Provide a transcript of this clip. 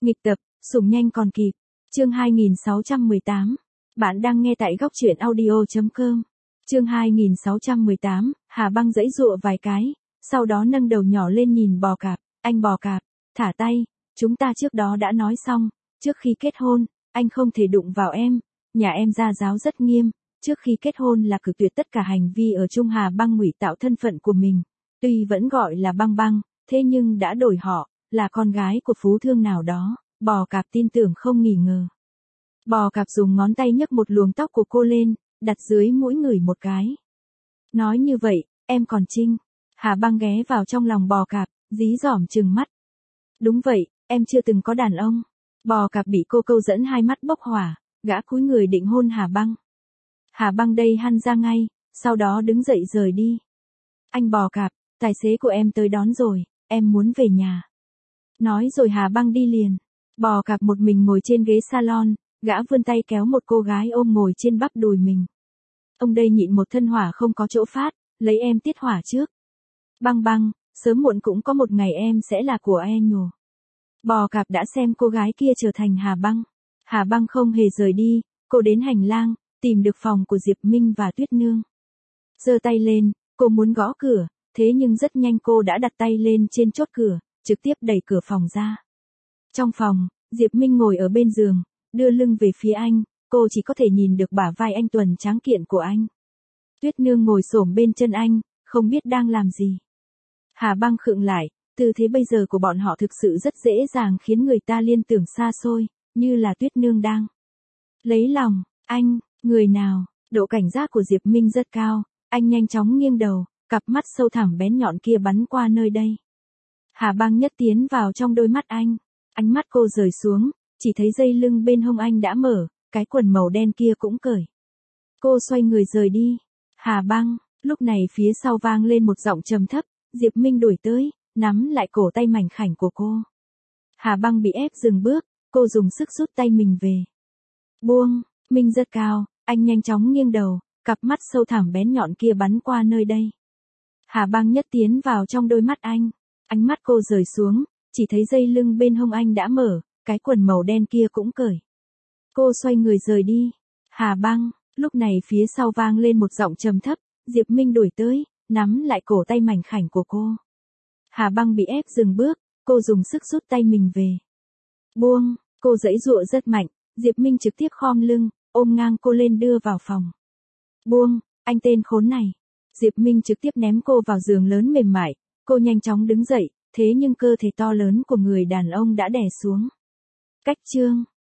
Nghịch tập, sủng nhanh còn kịp. Chương 2618. Bạn đang nghe tại góc truyện audio.com. Chương 2618, Hà Băng giãy giụa vài cái, sau đó nâng đầu nhỏ lên nhìn Bò Cạp, anh Bò Cạp, thả tay, chúng ta trước đó đã nói xong, trước khi kết hôn, anh không thể đụng vào em, nhà em gia giáo rất nghiêm, trước khi kết hôn là cự tuyệt tất cả hành vi ở chung. Hà Băng ngụy tạo thân phận của mình, tuy vẫn gọi là Băng Băng, thế nhưng đã đổi họ, là con gái của phú thương nào đó. Bò Cạp tin tưởng không nghi ngờ. Bò Cạp dùng ngón tay nhấc một luồng tóc của cô lên, đặt dưới mũi ngửi một cái. Nói như vậy, em còn trinh. Hà Băng ghé vào trong lòng Bò Cạp, dí dỏm trừng mắt. Đúng vậy, em chưa từng có đàn ông. Bò Cạp bị cô câu dẫn, hai mắt bốc hỏa, gã cúi người định hôn Hà Băng. Hà Băng đây hăn ra ngay, sau đó đứng dậy rời đi. Anh Bò Cạp, tài xế của em tới đón rồi, em muốn về nhà. Nói rồi Hà Băng đi liền. Bò Cạp một mình ngồi trên ghế salon, gã vươn tay kéo một cô gái ôm ngồi trên bắp đùi mình. Ông đây nhịn một thân hỏa không có chỗ phát, lấy em tiết hỏa trước. Băng Băng, sớm muộn cũng có một ngày em sẽ là của em nhổ. Bò Cạp đã xem cô gái kia trở thành Hà Băng. Hà Băng không hề rời đi, cô đến hành lang, tìm được phòng của Diệp Minh và Tuyết Nương. Giơ tay lên, cô muốn gõ cửa, thế nhưng rất nhanh cô đã đặt tay lên trên chốt cửa, trực tiếp đẩy cửa phòng ra. Trong phòng, Diệp Minh ngồi ở bên giường, đưa lưng về phía anh, cô chỉ có thể nhìn được bả vai anh tuần tráng kiện của anh. Tuyết Nương ngồi xổm bên chân anh, không biết đang làm gì. Hà Băng khựng lại, tư thế bây giờ của bọn họ thực sự rất dễ dàng khiến người ta liên tưởng xa xôi, như là Tuyết Nương đang lấy lòng anh. Người nào? Độ cảnh giác của Diệp Minh rất cao, anh nhanh chóng nghiêng đầu, cặp mắt sâu thẳm bén nhọn kia bắn qua nơi đây. Hà Băng nhất tiến vào trong đôi mắt anh, ánh mắt cô rời xuống, chỉ thấy dây lưng bên hông anh đã mở, cái quần màu đen kia cũng cởi. Cô xoay người rời đi. Hà Băng, lúc này phía sau vang lên một giọng trầm thấp, Diệp Minh đuổi tới, nắm lại cổ tay mảnh khảnh của cô. Hà Băng bị ép dừng bước, cô dùng sức rút tay mình về. Buông, Minh rất cao, anh nhanh chóng nghiêng đầu, cặp mắt sâu thẳm bén nhọn kia bắn qua nơi đây. Hà Băng nhất tiến vào trong đôi mắt anh, ánh mắt cô rời xuống, chỉ thấy dây lưng bên hông anh đã mở, cái quần màu đen kia cũng cởi. Cô xoay người rời đi. Hà Băng, lúc này phía sau vang lên một giọng trầm thấp, Diệp Minh đuổi tới, nắm lại cổ tay mảnh khảnh của cô. Hà Băng bị ép dừng bước, cô dùng sức rút tay mình về. Buông, cô giãy giụa rất mạnh, Diệp Minh trực tiếp khom lưng, ôm ngang cô lên đưa vào phòng. Buông, anh tên khốn này. Diệp Minh trực tiếp ném cô vào giường lớn mềm mại, cô nhanh chóng đứng dậy, thế nhưng cơ thể to lớn của người đàn ông đã đè xuống. Cách chương